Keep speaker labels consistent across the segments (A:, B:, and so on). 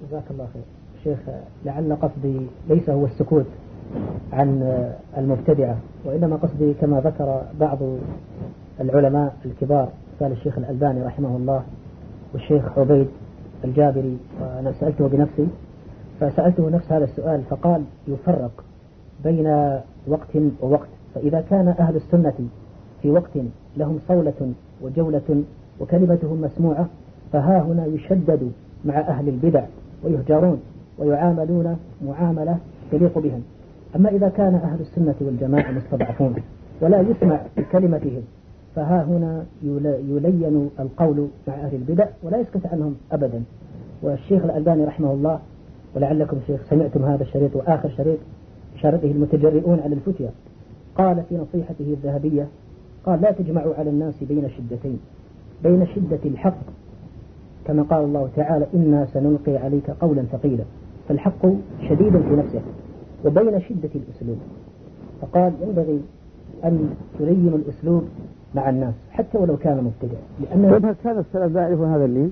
A: جزاك الله خير. شيخ، لعل قصدي ليس هو السكوت عن المبتدعة، وإنما قصدي كما ذكر بعض العلماء الكبار، قال الشيخ الألباني رحمه الله والشيخ عبيد الجابري، وأنا سألته بنفسي فسألته نفس هذا السؤال فقال يفرق بين وقت ووقت، فإذا كان أهل السنة في وقت لهم صولة وجولة وكلمتهم مسموعة فها هنا يشدد مع أهل البدع ويهجرون ويعاملون معاملة تليق بهم. أما إذا كان أهل السنة والجماعة مستضعفون ولا يسمع بكلمتهم فها هنا يلين القول مع أهل البدع ولا يسكت عنهم أبدا. والشيخ الألباني رحمه الله، ولعلكم شيخ سمعتم هذا الشريط وآخر شريط شارته المتجرئون على الفتيا، قال في نصيحته الذهبية قال لا تجمعوا على الناس بين شدتين، بين شدة الحق كما قال الله تعالى إنا سنلقي عليك قولا ثقيلا، فالحق شديد في نفسه، وبين شدة الأسلوب، فقال ينبغي أن تلين الأسلوب مع الناس حتى ولو كان مبتدع.
B: لأن كان السلف لا يعرفون هذا اللين،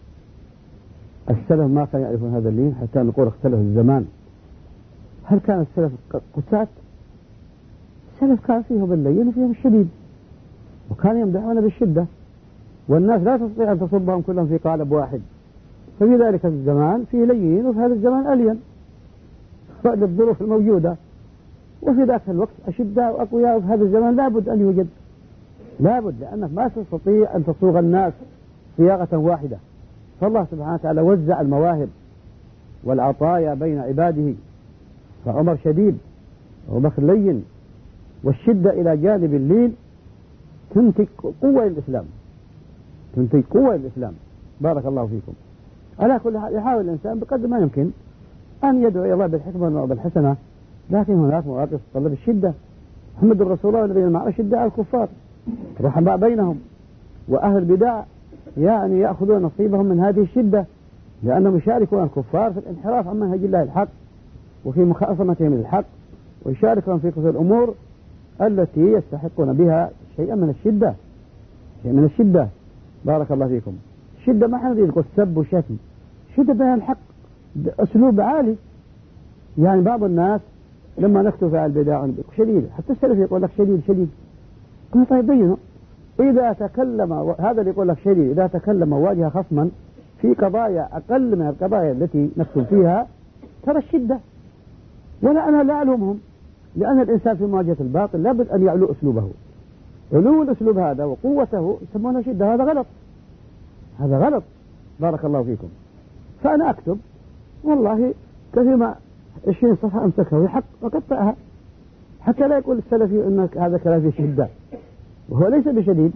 B: السلف ما كانوا يعرفون هذا اللين حتى نقول اختلف الزمان. هل كان السلف قساة؟ السلف كان فيهم اللين وفيهم الشديد، وكانوا يمدحون بالشدة، والناس لا تستطيع أن تصبهم كلهم في قالب واحد، ففي ذلك الزمان فيه لين وفي هذا الزمان ألين للظروف الموجودة، وفي ذاك الوقت أشداء وأقوياء، وفي هذا الزمان لابد أن يوجد، لابد، لأنك ما تستطيع أن تصوغ الناس صياغة واحدة. فالله سبحانه وتعالى وزع المواهب والعطايا بين عباده، فعمر شديد وبكر لين، والشدة إلى جانب اللين تنتج قوة للإسلام، تنتج قوة للإسلام. بارك الله فيكم. على كل حال يحاول الإنسان بقدر ما يمكن أن يدعو إلى الله بالحكمة وبالحسنة، لكن هناك مواقف تتطلب الشدة. محمد رسول الله والذين معه شدة على الكفار رحماء بينهم، وأهل البدع يعني يأخذون نصيبهم من هذه الشدة، لأنهم يشاركون الكفار في الانحراف عن منهج الله الحق وفي مخاصمتهم للحق، ويشاركون في كل الأمور التي يستحقون بها شيئا من الشدة، شيء من الشدة. بارك الله فيكم. الشدة ما حد يقول سب وشتم، شدة بيان الحق أسلوب عالي. يعني بعض الناس لما نكتب على البدع شديد، حتى السلف يقول لك شديد شديد، قلنا طيب بينه. إذا تكلم هذا اللي يقول لك شديد، إذا تكلم واجه خصما في قضايا أقل من القضايا التي نكتب فيها ترى الشدة، ولا أنا لا ألومهم، لأن الإنسان في مواجهة الباطل لابد أن يعلو أسلوبه. علو الأسلوب هذا وقوته يسمونه شدة، هذا غلط، هذا غلط. بارك الله فيكم. فأنا أكتب والله كثير ما 20 صفحة أمسكها وهي حق وقطعها، حتى لا يقول السلفي أنك هذا كلام فيه شدة، وهو ليس بشديد.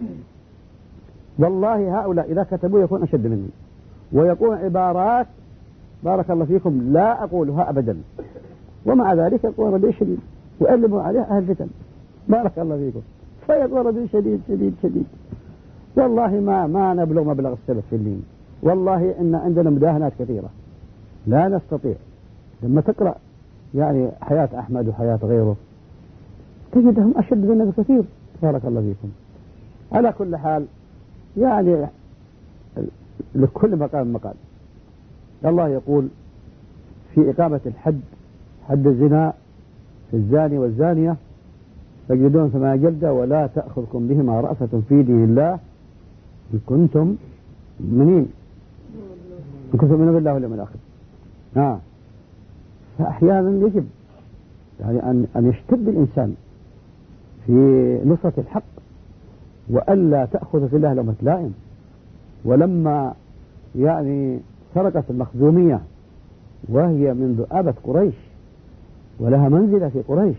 B: والله هؤلاء إذا كتبوا يكون أشد مني، ويقول عبارات بارك الله فيكم لا أقولها أبدا، ومع ذلك يقول ربي شديد، ويقلبوا عليه أهل الفتن. بارك الله فيكم. فيقول ربي شديد شديد شديد. والله ما نبلغ مبلغ السلف في اللين. والله إن عندنا مداهنات كثيرة لا نستطيع. لما تقرأ يعني حياة أحمد وحياة غيره تجدهم أشد منا بكثير. بارك الله فيكم. على كل حال يعني لكل مقام مقال. الله يقول في إقامة الحد، حد الزنا في الزاني والزانية فاجلدون 8 جلدة ولا تأخذكم بهما رأفة في دين الله إن كنتم مؤمنين، إن كنتم مؤمنين بالله واليوم الآخر. فأحيانا يجب يعني أن يشتد الإنسان في نصرة الحق، وألا تأخذ في الله لومة لائم. ولما يعني سرقت المخزومية وهي من ذؤابة قريش ولها منزلة في قريش،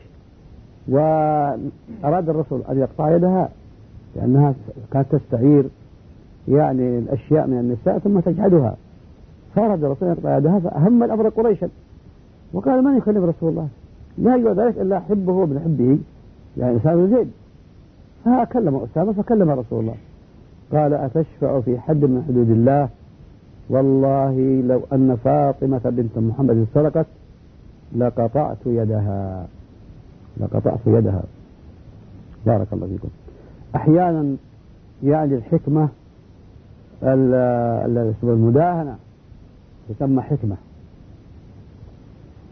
B: وأراد الرسول أن يقطع يدها لأنها كانت تستعير يعني الأشياء من النساء ثم تجحدها، فأراد الرسول أن يقطع يدها، فأهم الأمر قريشا، وقال من يكلم رسول الله؟ لا يجوز ذلك إلا حبه وابن حبه، يعني أسامة بن زيد. فكلم أسامة فكلم رسول الله قال أتشفع في حد من حدود الله؟ والله لو أن فاطمة بنت محمد سرقت لقطعت يدها، لقطعت يدها. بارك الله فيكم. أحيانا يعني الحكمة المداهنة تسمى حكمة،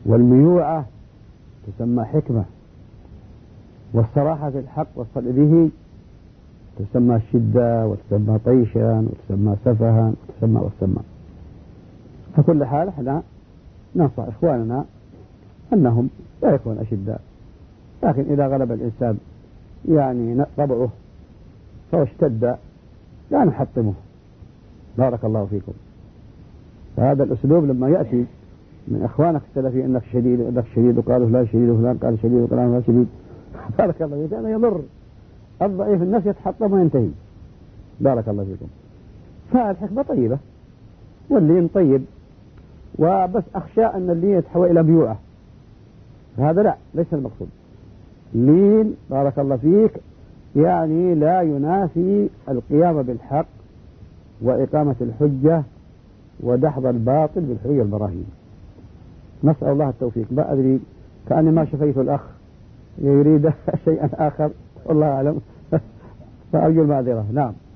B: والميوعة تسمى حكمة، والصراحة في الحق والصدق به تسمى شدة، وتسمى طيشا، وتسمى سفها، وتسمى. فكل حال احنا ننصح إخواننا أنهم لا يكون أشداء، لكن إذا غلب الإنسان يعني طبعه فهو اشتد لا نحطمه. بارك الله فيكم. فهذا الأسلوب لما يأتي من إخوانك السلفي أنك شديد وقالوا لا شديد وفلان قال شديد وقال لا شديد، بارك الله فيك، هذا يضر الضعيف، الناس يتحطم وينتهي. بارك الله فيكم. فالحكمة طيبة واللين طيب، وبس أخشى أن اللين يتحول إلى بيوعة، هذا لا، ليس المقصود. لين بارك الله فيك يعني لا ينافي القيام بالحق وإقامة الحجة ودحض الباطل بالحجة والبراهين. نسأل الله التوفيق. ما أدري، كأني ما شفيت الأخ يريد شيئا آخر، والله أعلم، فأرجو المعذرة. نعم.